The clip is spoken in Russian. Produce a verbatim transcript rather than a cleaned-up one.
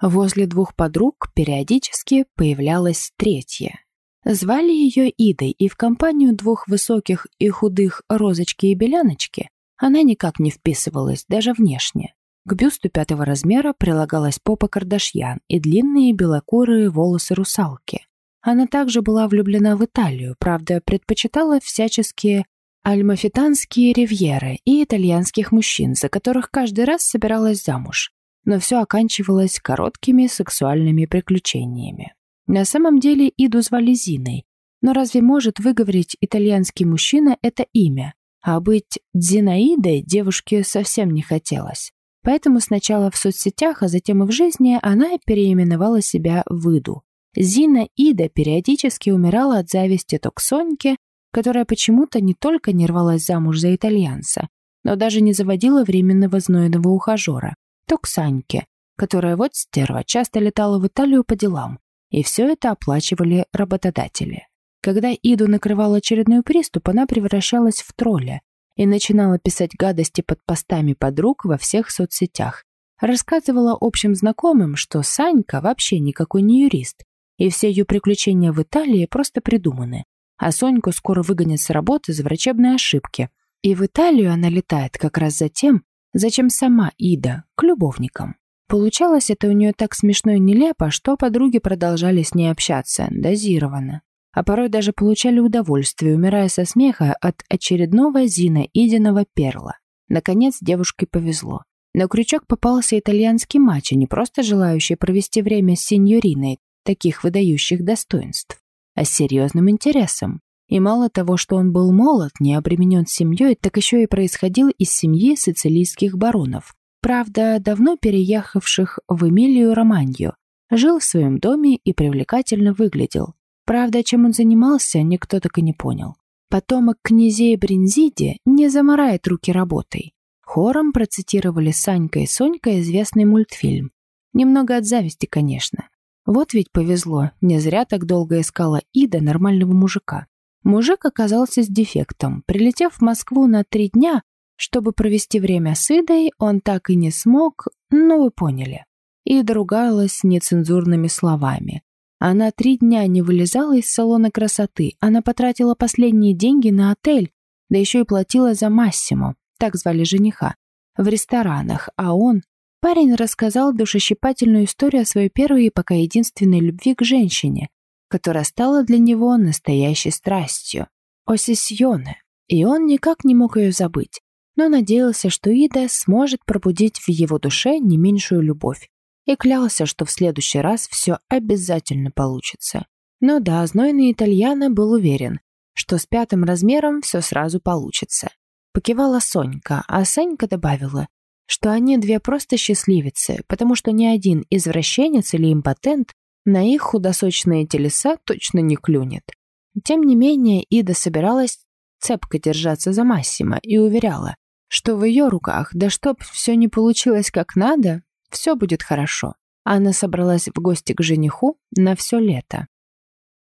Возле двух подруг периодически появлялась третья. Звали ее Идой, и в компанию двух высоких и худых Розочки и Беляночки она никак не вписывалась, даже внешне. К бюсту пятого размера прилагалась попа Кардашьян и длинные белокурые волосы русалки. Она также была влюблена в Италию, правда, предпочитала всяческие альмафитанские ривьеры и итальянских мужчин, за которых каждый раз собиралась замуж. Но все оканчивалось короткими сексуальными приключениями. На самом деле Иду звали Зиной, но разве может выговорить итальянский мужчина это имя? А быть Зинаидой девушке совсем не хотелось. Поэтому сначала в соцсетях, а затем и в жизни она переименовала себя в Иду. Зина Ида периодически умирала от зависти то к Соньке, которая почему-то не только не рвалась замуж за итальянца, но даже не заводила временного знойного ухажера, то к Саньке, которая вот стерва часто летала в Италию по делам, и все это оплачивали работодатели. Когда Иду накрывал очередной приступ, она превращалась в тролля и начинала писать гадости под постами подруг во всех соцсетях. Рассказывала общим знакомым, что Санька вообще никакой не юрист, и все ее приключения в Италии просто придуманы, а Соньку скоро выгонят с работы за врачебные ошибки. И в Италию она летает как раз за тем, зачем сама Ида, к любовникам. Получалось это у нее так смешно и нелепо, что подруги продолжали с ней общаться, дозированно. А порой даже получали удовольствие, умирая со смеха от очередного Зина Идиного перла. Наконец девушке повезло. На крючок попался итальянский мачо, не просто желающий провести время с сеньориной таких выдающих достоинств, а с серьезным интересом. И мало того, что он был молод, не обременен семьей, так еще и происходил из семьи сицилийских баронов, правда, давно переехавших в Эмилию-Романью, жил в своем доме и привлекательно выглядел. Правда, чем он занимался, никто так и не понял. Потомок князей Бринзиди не замарает руки работой. Хором процитировали Санька и Сонька известный мультфильм. Немного от зависти, конечно. Вот ведь повезло, не зря так долго искала Ида нормального мужика. Мужик оказался с дефектом. Прилетев в Москву на три дня, чтобы провести время с Идой, он так и не смог, ну вы поняли. Ида ругалась нецензурными словами. Она три дня не вылезала из салона красоты, она потратила последние деньги на отель, да еще и платила за Массимо, так звали жениха, в ресторанах, а он... Парень рассказал душещипательную историю о своей первой и пока единственной любви к женщине, которая стала для него настоящей страстью – Осисьоне, и он никак не мог ее забыть, но надеялся, что Ида сможет пробудить в его душе не меньшую любовь, и клялся, что в следующий раз все обязательно получится. Но да, знойный итальяно был уверен, что с пятым размером все сразу получится. Покивала Сонька, а Санька добавила, что они две просто счастливицы, потому что ни один извращенец или импотент на их худосочные телеса точно не клюнет. Тем не менее, Ида собиралась цепко держаться за Массимо и уверяла, что в ее руках, да чтоб все не получилось как надо, все будет хорошо. Она собралась в гости к жениху на все лето.